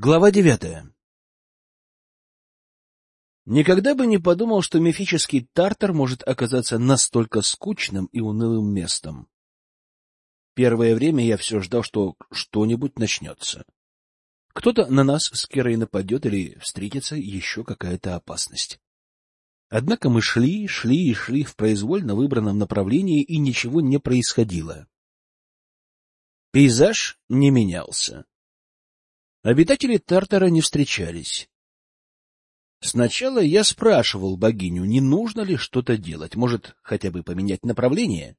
Глава 9. Никогда бы не подумал, что мифический Тартар может оказаться настолько скучным и унылым местом. Первое время я все ждал, что что-нибудь начнется. Кто-то на нас с Керой нападет или встретится еще какая-то опасность. Однако мы шли в произвольно выбранном направлении, и ничего не происходило. Пейзаж не менялся. Обитатели Тартара не встречались. Сначала я спрашивал богиню, не нужно ли что-то делать, может, хотя бы поменять направление.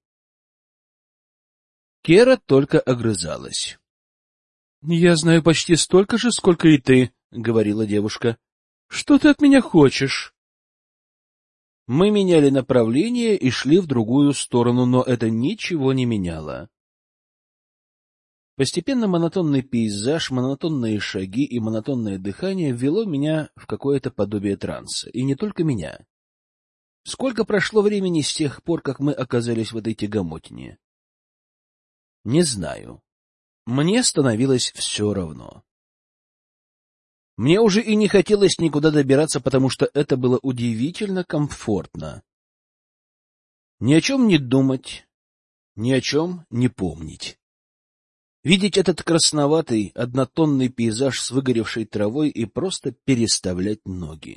Кера только огрызалась. — Я знаю почти столько же, сколько и ты, — говорила девушка. — Что ты от меня хочешь? Мы меняли направление и шли в другую сторону, но это ничего не меняло. Постепенно монотонный пейзаж, монотонные шаги и монотонное дыхание ввело меня в какое-то подобие транса. И не только меня. Сколько прошло времени с тех пор, как мы оказались в этой тягомотине? Не знаю. Мне становилось все равно. Мне уже и не хотелось никуда добираться, потому что это было удивительно комфортно. Ни о чем не думать, ни о чем не помнить. Видеть этот красноватый, однотонный пейзаж с выгоревшей травой и просто переставлять ноги.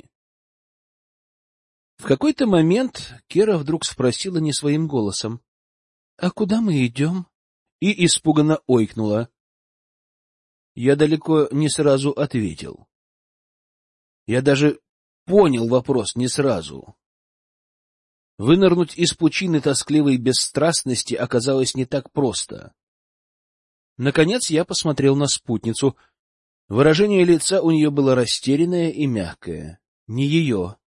В какой-то момент Кера вдруг спросила не своим голосом: — А куда мы идем? И испуганно ойкнула. Я далеко не сразу ответил. Я даже понял вопрос не сразу. Вынырнуть из пучины тоскливой бесстрастности оказалось не так просто. Наконец я посмотрел на спутницу. Выражение лица у нее было растерянное и мягкое. Не ее.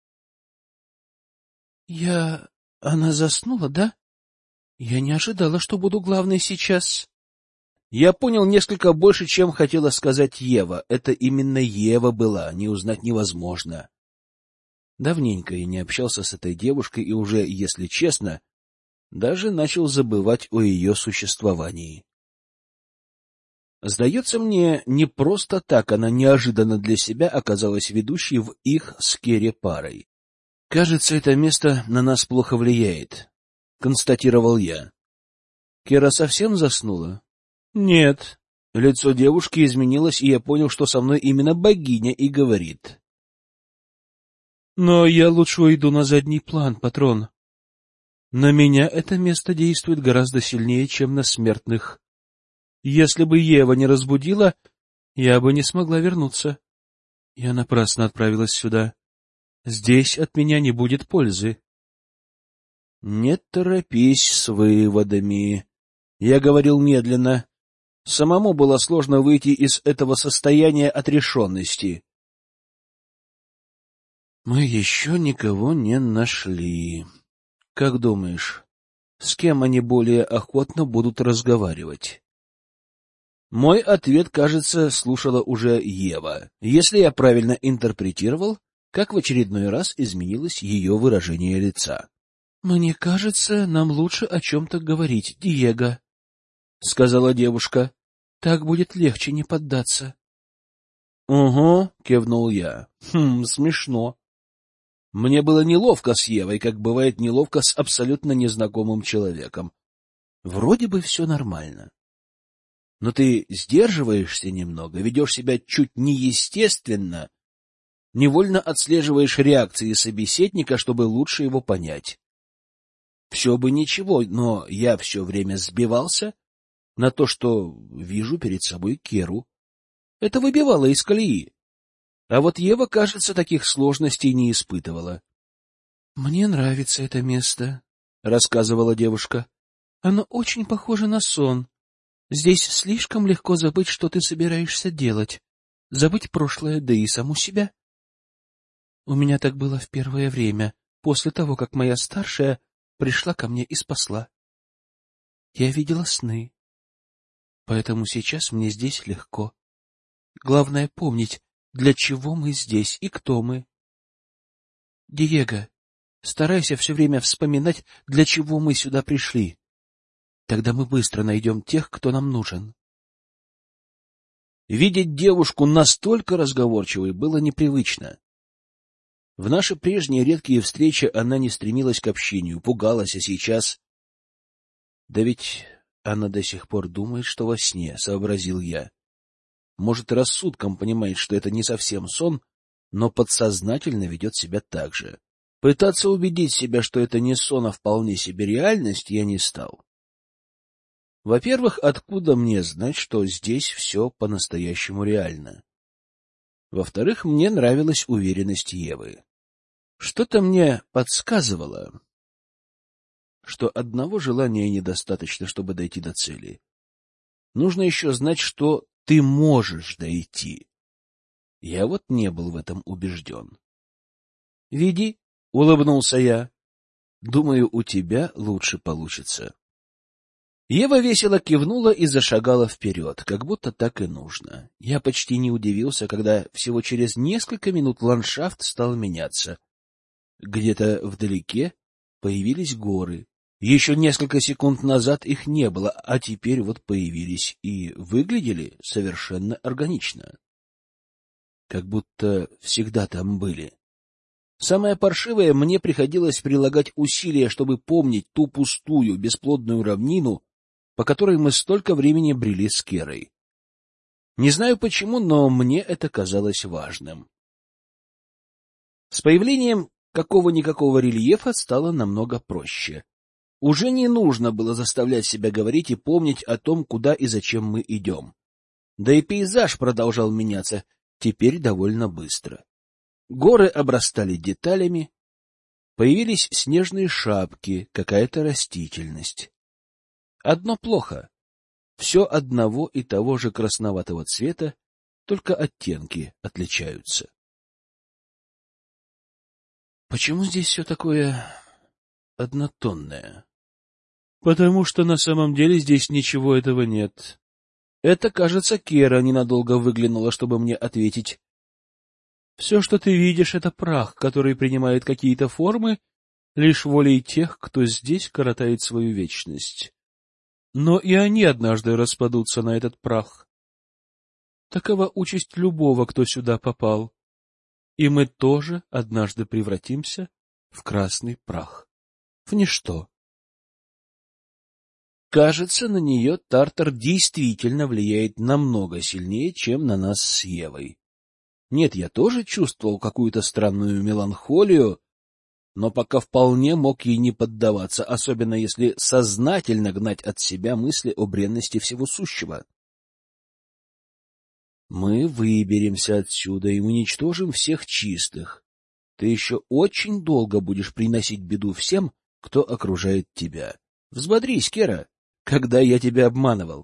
— Она заснула, да? Я не ожидала, что буду главной сейчас. Я понял несколько больше, чем хотела сказать Ева. Это именно Ева была, не узнать невозможно. Давненько я не общался с этой девушкой и уже, если честно, даже начал забывать о ее существовании. Сдается мне, не просто так она неожиданно для себя оказалась ведущей в их с Керри парой. — Кажется, это место на нас плохо влияет, — констатировал я. Кера совсем заснула? — Нет. Лицо девушки изменилось, и я понял, что со мной именно богиня и говорит. — Но я лучше уйду на задний план, патрон. На меня это место действует гораздо сильнее, чем на смертных. Если бы Ева не разбудила, я бы не смогла вернуться. Я напрасно отправилась сюда. Здесь от меня не будет пользы. — Не торопись с выводами. Я говорил медленно. Самому было сложно выйти из этого состояния отрешенности. — Мы еще никого не нашли. Как думаешь, с кем они более охотно будут разговаривать? Мой ответ, кажется, слушала уже Ева. Если я правильно интерпретировал, как в очередной раз изменилось ее выражение лица. — Мне кажется, нам лучше о чем-то говорить, Диего, — сказала девушка. — Так будет легче не поддаться. — Угу, — кивнул я. — Смешно. Мне было неловко с Евой, как бывает неловко с абсолютно незнакомым человеком. Вроде бы все нормально. Но ты сдерживаешься немного, ведешь себя чуть неестественно, невольно отслеживаешь реакции собеседника, чтобы лучше его понять. Все бы ничего, но я все время сбивался на то, что вижу перед собой Керу. Это выбивало из колеи. А вот Ева, кажется, таких сложностей не испытывала. — Мне нравится это место, — рассказывала девушка. — Оно очень похоже на сон. Здесь слишком легко забыть, что ты собираешься делать, забыть прошлое, да и саму себя. У меня так было в первое время, после того, как моя старшая пришла ко мне и спасла. Я видела сны, поэтому сейчас мне здесь легко. Главное помнить, для чего мы здесь и кто мы. Диего, старайся все время вспоминать, для чего мы сюда пришли. Тогда мы быстро найдем тех, кто нам нужен. Видеть девушку настолько разговорчивой было непривычно. В наши прежние редкие встречи она не стремилась к общению, пугалась, а сейчас... Да ведь она до сих пор думает, что во сне, — сообразил я. Может, рассудком понимает, что это не совсем сон, но подсознательно ведет себя так же. Пытаться убедить себя, что это не сон, а вполне себе реальность, я не стал. Во-первых, откуда мне знать, что здесь все по-настоящему реально? Во-вторых, мне нравилась уверенность Евы. Что-то мне подсказывало, что одного желания недостаточно, чтобы дойти до цели. Нужно еще знать, что ты можешь дойти. Я вот не был в этом убежден. — Веди, — улыбнулся я. — Думаю, у тебя лучше получится. Ева весело кивнула и зашагала вперед, как будто так и нужно. Я почти не удивился, когда всего через несколько минут ландшафт стал меняться. Где-то вдалеке появились горы. Еще несколько секунд назад их не было, а теперь вот появились и выглядели совершенно органично. Как будто всегда там были. Самое паршивое, мне приходилось прилагать усилия, чтобы помнить ту пустую, бесплодную равнину, по которой мы столько времени брели с Керой. Не знаю почему, но мне это казалось важным. С появлением какого-никакого рельефа стало намного проще. Уже не нужно было заставлять себя говорить и помнить о том, куда и зачем мы идем. Да и пейзаж продолжал меняться, теперь довольно быстро. Горы обрастали деталями, появились снежные шапки, какая-то растительность. Одно плохо. Все одного и того же красноватого цвета, только оттенки отличаются. Почему здесь все такое однотонное? Потому что на самом деле здесь ничего этого нет. Это, кажется, Кера ненадолго выглянула, чтобы мне ответить. Все, что ты видишь, — это прах, который принимает какие-то формы лишь волей тех, кто здесь коротает свою вечность. Но и они однажды распадутся на этот прах. Такова участь любого, кто сюда попал. И мы тоже однажды превратимся в красный прах, в ничто. Кажется, на нее Тартар действительно влияет намного сильнее, чем на нас с Евой. Нет, я тоже чувствовал какую-то странную меланхолию, но пока вполне мог ей не поддаваться, особенно если сознательно гнать от себя мысли о бренности всего сущего. Мы выберемся отсюда и уничтожим всех чистых. Ты еще очень долго будешь приносить беду всем, кто окружает тебя. Взбодрись, Кера, когда я тебя обманывал.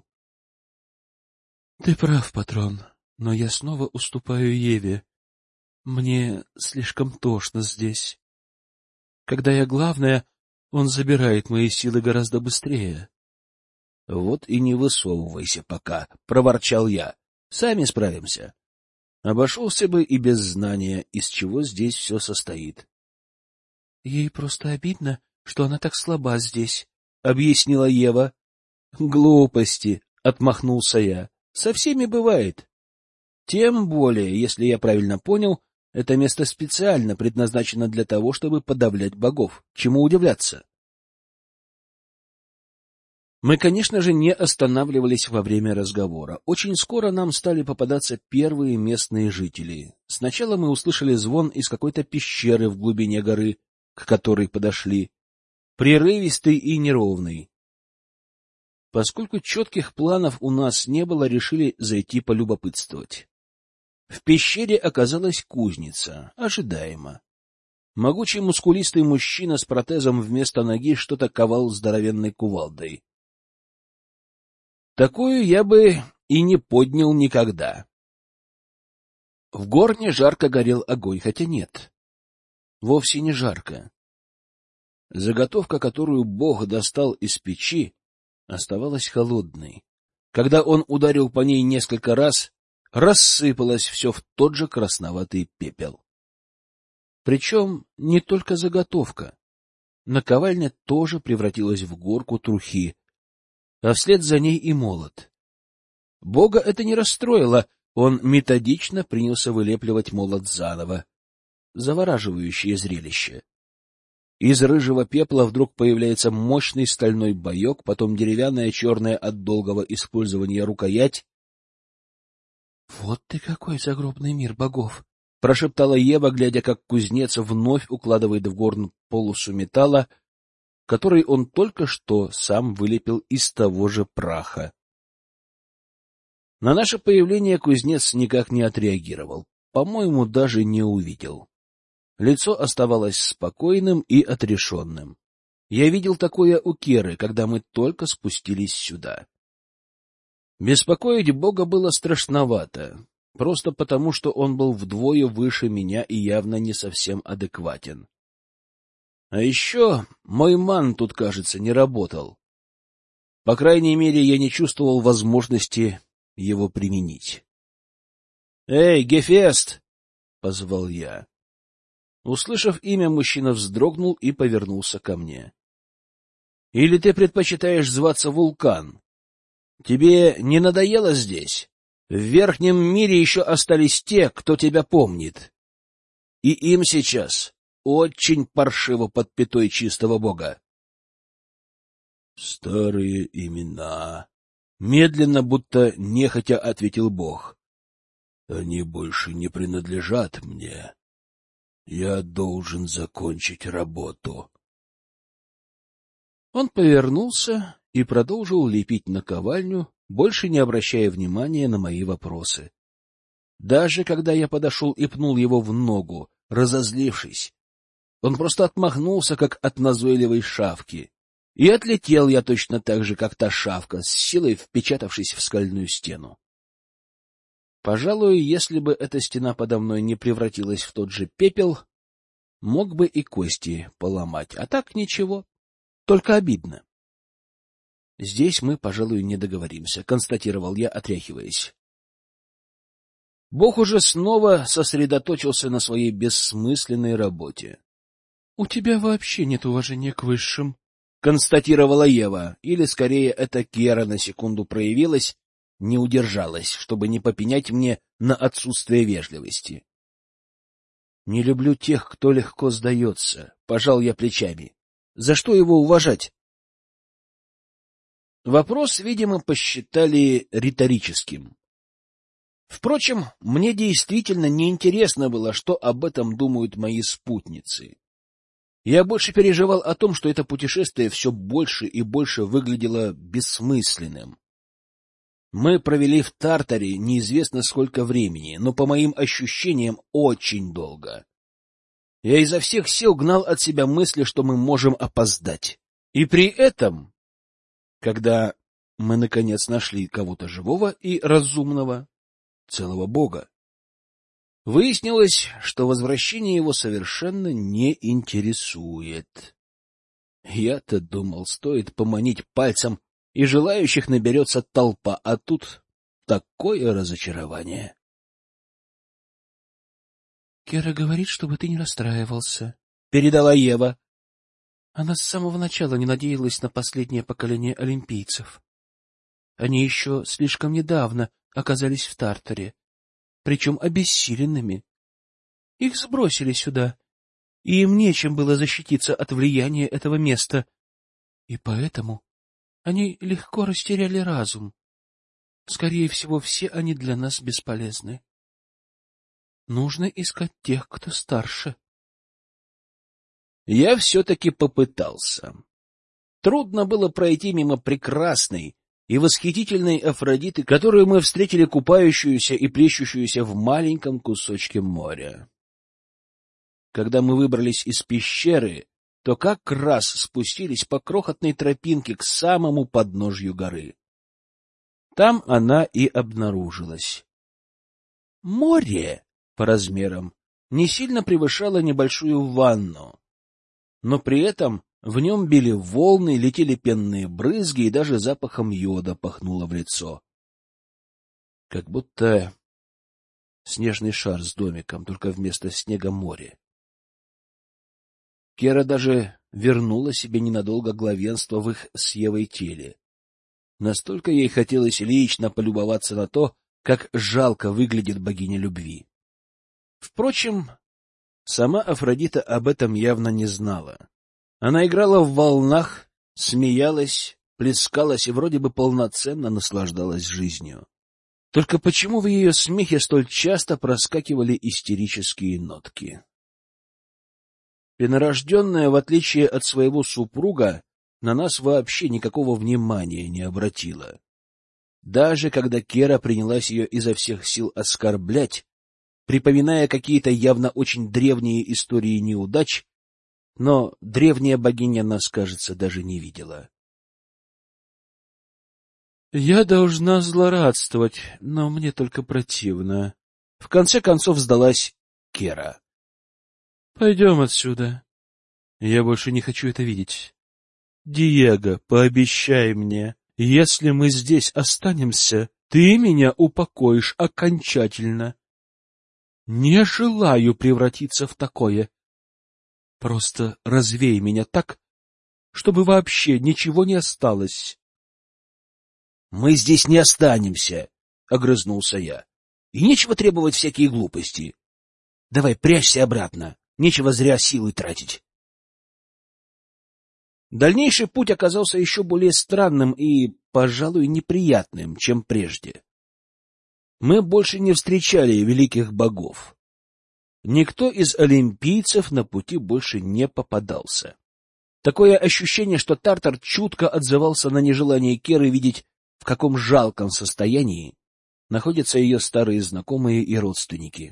Ты прав, патрон, но я снова уступаю Еве. Мне слишком тошно здесь. Когда я главная, он забирает мои силы гораздо быстрее. — Вот и не высовывайся пока, — проворчал я. — Сами справимся. Обошелся бы и без знания, из чего здесь все состоит. — Ей просто обидно, что она так слаба здесь, — объяснила Ева. — Глупости, — отмахнулся я. — Со всеми бывает. Тем более, если я правильно понял, это место специально предназначено для того, чтобы подавлять богов. Чему удивляться? Мы, конечно же, не останавливались во время разговора. Очень скоро нам стали попадаться первые местные жители. Сначала мы услышали звон из какой-то пещеры в глубине горы, к которой подошли, прерывистый и неровный. Поскольку четких планов у нас не было, решили зайти полюбопытствовать. В пещере оказалась кузница, ожидаемо. Могучий мускулистый мужчина с протезом вместо ноги что-то ковал здоровенной кувалдой. Такую я бы и не поднял никогда. В горне жарко горел огонь, хотя нет, вовсе не жарко. Заготовка, которую Бог достал из печи, оставалась холодной. Когда он ударил по ней несколько раз, рассыпалось все в тот же красноватый пепел. Причем не только заготовка. Наковальня тоже превратилась в горку трухи, а вслед за ней и молот. Бога это не расстроило, он методично принялся вылепливать молот заново. Завораживающее зрелище. Из рыжего пепла вдруг появляется мощный стальной боек, потом деревянная черная от долгого использования рукоять. — Вот ты какой загробный мир богов! — прошептала Ева, глядя, как кузнец вновь укладывает в горн полосу металла, который он только что сам вылепил из того же праха. На наше появление кузнец никак не отреагировал, по-моему, даже не увидел. Лицо оставалось спокойным и отрешенным. Я видел такое у Керы, когда мы только спустились сюда. Беспокоить Бога было страшновато, просто потому, что он был вдвое выше меня и явно не совсем адекватен. А еще мой ман тут, кажется, не работал. По крайней мере, я не чувствовал возможности его применить. — Эй, Гефест! — позвал я. Услышав имя, мужчина вздрогнул и повернулся ко мне. — Или ты предпочитаешь зваться Вулкан? Тебе не надоело здесь? В верхнем мире еще остались те, кто тебя помнит. И им сейчас очень паршиво под пятой чистого бога. — Старые имена. Медленно, будто нехотя ответил бог. — Они больше не принадлежат мне. Я должен закончить работу. Он повернулся и продолжил лепить наковальню, больше не обращая внимания на мои вопросы. Даже когда я подошел и пнул его в ногу, разозлившись, он просто отмахнулся, как от назойливой шавки. И отлетел я точно так же, как та шавка, с силой впечатавшись в скальную стену. Пожалуй, если бы эта стена подо мной не превратилась в тот же пепел, мог бы и кости поломать. А так ничего, только обидно. Здесь мы, пожалуй, не договоримся, констатировал я, отряхиваясь. Бог уже снова сосредоточился на своей бессмысленной работе. — У тебя вообще нет уважения к высшим, — констатировала Ева, или, скорее, эта Кера на секунду проявилась, не удержалась, чтобы не попенять мне на отсутствие вежливости. — Не люблю тех, кто легко сдается, — пожал я плечами. — За что его уважать? Вопрос, видимо, посчитали риторическим. Впрочем, мне действительно неинтересно было, что об этом думают мои спутницы. Я больше переживал о том, что это путешествие все больше и больше выглядело бессмысленным. Мы провели в Тартаре неизвестно сколько времени, но, по моим ощущениям, очень долго. Я изо всех сил гнал от себя мысли, что мы можем опоздать. И при этом, когда мы, наконец, нашли кого-то живого и разумного, целого бога, выяснилось, что возвращение его совершенно не интересует. Я-то думал, стоит поманить пальцем, и желающих наберется толпа, а тут такое разочарование. — Кера говорит, чтобы ты не расстраивался, — передала Ева. Она с самого начала не надеялась на последнее поколение олимпийцев. Они еще слишком недавно оказались в Тартаре, причем обессиленными. Их сбросили сюда, и им нечем было защититься от влияния этого места, и поэтому они легко растеряли разум. Скорее всего, все они для нас бесполезны. Нужно искать тех, кто старше. Я все-таки попытался. Трудно было пройти мимо прекрасной и восхитительной Афродиты, которую мы встретили купающуюся и плещущуюся в маленьком кусочке моря. Когда мы выбрались из пещеры, то как раз спустились по крохотной тропинке к самому подножью горы. Там она и обнаружилась. Море по размерам не сильно превышало небольшую ванну, но при этом в нем били волны, летели пенные брызги, и даже запахом йода пахнуло в лицо. Как будто снежный шар с домиком, только вместо снега море. Кера даже вернула себе ненадолго главенство в их с Евой теле. Настолько ей хотелось лично полюбоваться на то, как жалко выглядит богиня любви. Впрочем, сама Афродита об этом явно не знала. Она играла в волнах, смеялась, плескалась и вроде бы полноценно наслаждалась жизнью. Только почему в ее смехе столь часто проскакивали истерические нотки? Пенорожденная, в отличие от своего супруга, на нас вообще никакого внимания не обратила. Даже когда Кера принялась ее изо всех сил оскорблять, припоминая какие-то явно очень древние истории неудач, но древняя богиня нас, кажется, даже не видела. «Я должна злорадствовать, но мне только противно». В конце концов сдалась Кера. «Пойдем отсюда. Я больше не хочу это видеть. Диего, пообещай мне, если мы здесь останемся, ты меня упокоишь окончательно. Не желаю превратиться в такое. Просто развей меня так, чтобы вообще ничего не осталось». «Мы здесь не останемся», — огрызнулся я. «И нечего требовать всякие глупости. Давай прячься обратно, нечего зря силы тратить». Дальнейший путь оказался еще более странным и, пожалуй, неприятным, чем прежде. Мы больше не встречали великих богов. Никто из олимпийцев на пути больше не попадался. Такое ощущение, что Тартар чутко отзывался на нежелание Керы видеть, в каком жалком состоянии находятся ее старые знакомые и родственники.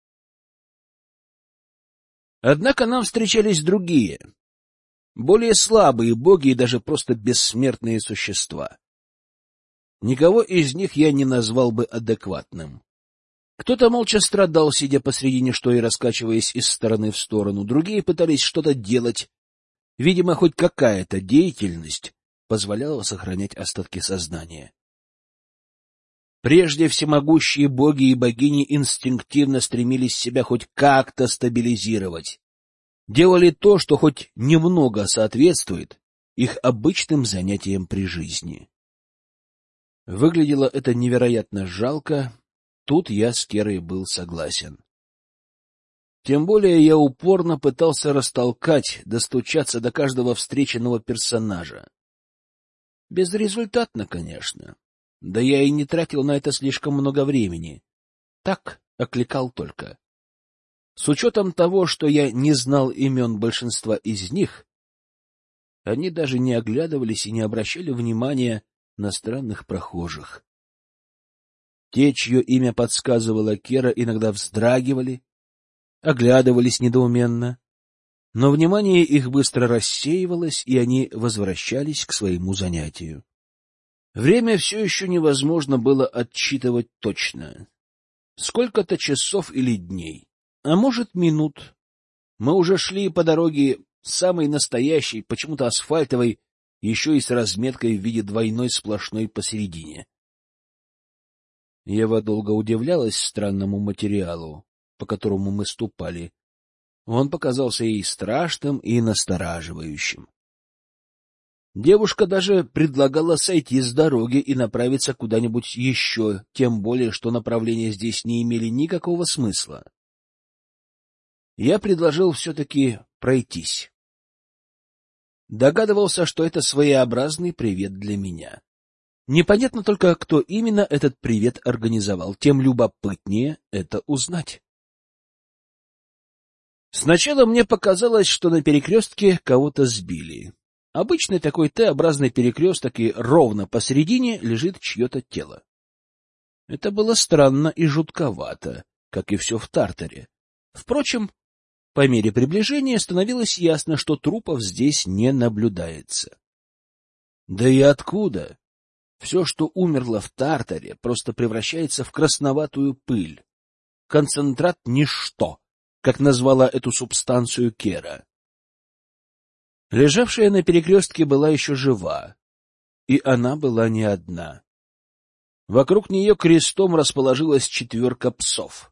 Однако нам встречались другие, более слабые боги и даже просто бессмертные существа. Никого из них я не назвал бы адекватным. Кто-то молча страдал, сидя посредине что и раскачиваясь из стороны в сторону, другие пытались что-то делать. Видимо, хоть какая-то деятельность позволяла сохранять остатки сознания. Прежде всемогущие боги и богини инстинктивно стремились себя хоть как-то стабилизировать. Делали то, что хоть немного соответствует их обычным занятиям при жизни. Выглядело это невероятно жалко, тут я с Керой был согласен. Тем более я упорно пытался растолкать, достучаться до каждого встреченного персонажа. Безрезультатно, конечно. Да я и не тратил на это слишком много времени. Так, окликал только. С учетом того, что я не знал имен большинства из них, они даже не оглядывались и не обращали внимания на странных прохожих. Те, чье имя подсказывала Кера, иногда вздрагивали, оглядывались недоуменно, но внимание их быстро рассеивалось, и они возвращались к своему занятию. Время все еще невозможно было отсчитывать точно. Сколько-то часов или дней, а может, минут. Мы уже шли по дороге самой настоящей, почему-то асфальтовой, еще и с разметкой в виде двойной сплошной посередине. Ева долго удивлялась странному материалу, по которому мы ступали. Он показался ей страшным и настораживающим. Девушка даже предлагала сойти с дороги и направиться куда-нибудь еще, тем более, что направления здесь не имели никакого смысла. Я предложил все-таки пройтись. Догадывался, что это своеобразный привет для меня. Непонятно только, кто именно этот привет организовал, тем любопытнее это узнать. Сначала мне показалось, что на перекрестке кого-то сбили. Обычный такой Т-образный перекресток, и ровно посередине лежит чье-то тело. Это было странно и жутковато, как и все в Тартаре. Впрочем, по мере приближения становилось ясно, что трупов здесь не наблюдается. Да и откуда? Все, что умерло в Тартаре, просто превращается в красноватую пыль. Концентрат ничто, как назвала эту субстанцию Кера. Лежавшая на перекрестке была еще жива, и она была не одна. Вокруг нее крестом расположилась 4 псов.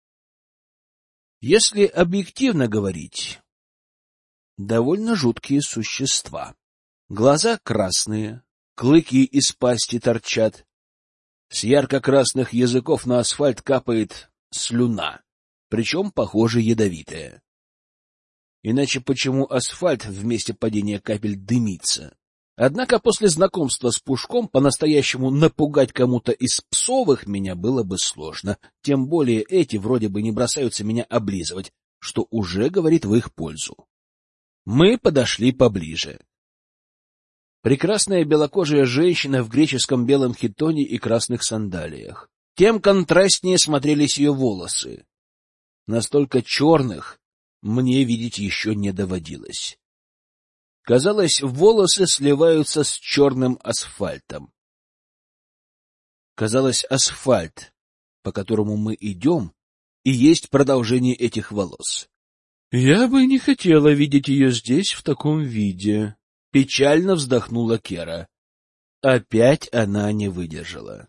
Если объективно говорить, довольно жуткие существа. Глаза красные, клыки из пасти торчат. С ярко-красных языков на асфальт капает слюна, причем, похоже, ядовитая. Иначе почему асфальт в месте падения капель дымится? Однако после знакомства с Пушком по-настоящему напугать кому-то из псовых меня было бы сложно, тем более эти вроде бы не бросаются меня облизывать, что уже говорит в их пользу. Мы подошли поближе. Прекрасная белокожая женщина в греческом белом хитоне и красных сандалиях. Тем контрастнее смотрелись ее волосы. Настолько черных мне видеть еще не доводилось. Казалось, волосы сливаются с черным асфальтом. Казалось, асфальт, по которому мы идем, и есть продолжение этих волос. Я бы не хотела видеть ее здесь в таком виде. Печально вздохнула Кера. Опять она не выдержала.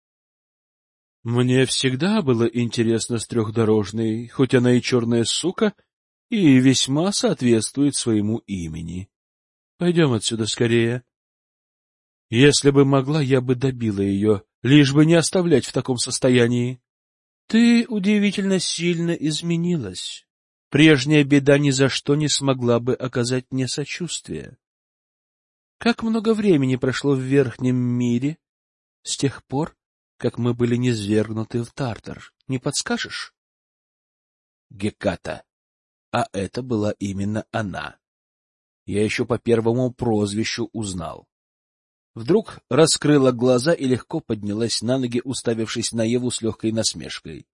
Мне всегда было интересно с трехдорожной, хоть она и черная сука, и весьма соответствует своему имени. Пойдем отсюда скорее. Если бы могла, я бы добила ее, лишь бы не оставлять в таком состоянии. Ты удивительно сильно изменилась. Прежняя беда ни за что не смогла бы оказать мне сочувствие. Как много времени прошло в Верхнем мире с тех пор, как мы были низвергнуты в Тартар, не подскажешь? Геката. А это была именно она. Я еще по первому прозвищу узнал. Вдруг раскрыла глаза и легко поднялась на ноги, уставившись на Еву с легкой насмешкой.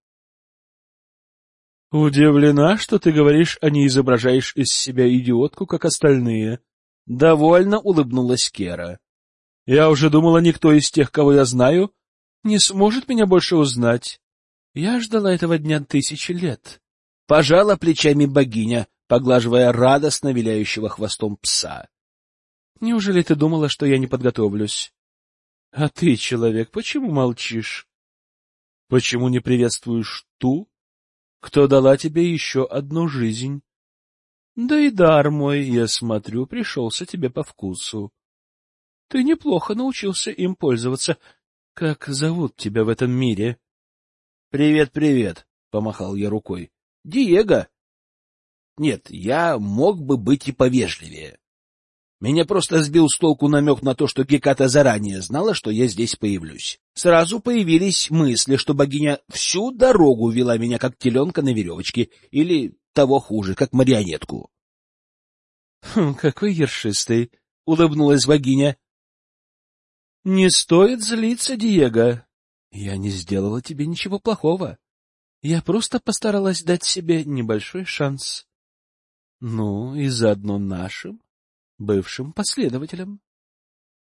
— Удивлена, что ты говоришь, а не изображаешь из себя идиотку, как остальные. Довольно улыбнулась Кера. — Я уже думала, никто из тех, кого я знаю, не сможет меня больше узнать. Я ждала этого дня 1000 лет. Пожала плечами богиня, поглаживая радостно виляющего хвостом пса. — Неужели ты думала, что я не подготовлюсь? — А ты, человек, почему молчишь? — Почему не приветствуешь ту, кто дала тебе еще одну жизнь? Да и дар мой, я смотрю, пришелся тебе по вкусу. Ты неплохо научился им пользоваться. Как зовут тебя в этом мире? — Привет, привет, — помахал я рукой. — Диего. Нет, я мог бы быть и повежливее. Меня просто сбил с толку намек на то, что Геката заранее знала, что я здесь появлюсь. Сразу появились мысли, что богиня всю дорогу вела меня как теленка на веревочке, или того хуже, как марионетку. — Какой ершистый! — улыбнулась богиня. — Не стоит злиться, Диего. Я не сделала тебе ничего плохого. Я просто постаралась дать себе небольшой шанс. Ну, и заодно нашим бывшим последователям.